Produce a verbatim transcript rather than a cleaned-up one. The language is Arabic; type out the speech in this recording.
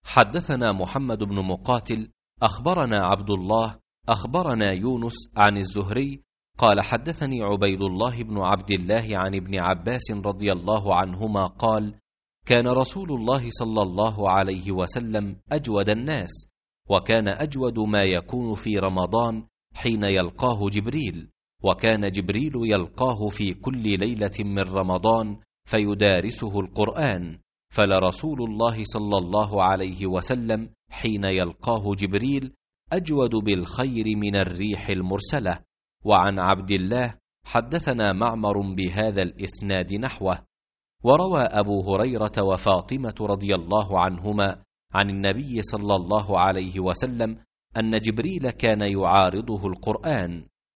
حدثنا محمد بن مقاتل أخبرنا عبد الله أخبرنا يونس عن الزهري قال حدثني عبيد الله بن عبد الله عن ابن عباس رضي الله عنهما قال: كان رسول الله صلى الله عليه وسلم أجود الناس، وكان أجود ما يكون في رمضان حين يلقاه جبريل، وكان جبريل يلقاه في كل ليلة من رمضان فيدارسه القرآن، فلرسول الله صلى الله عليه وسلم حين يلقاه جبريل أجود بالخير من الريح المرسلة. وعن عبد الله حدثنا معمر بهذا الإسناد نحوه. وروى أبو هريرة وفاطمة رضي الله عنهما عن النبي صلى الله عليه وسلم أن جبريل كان يعارضه القرآن،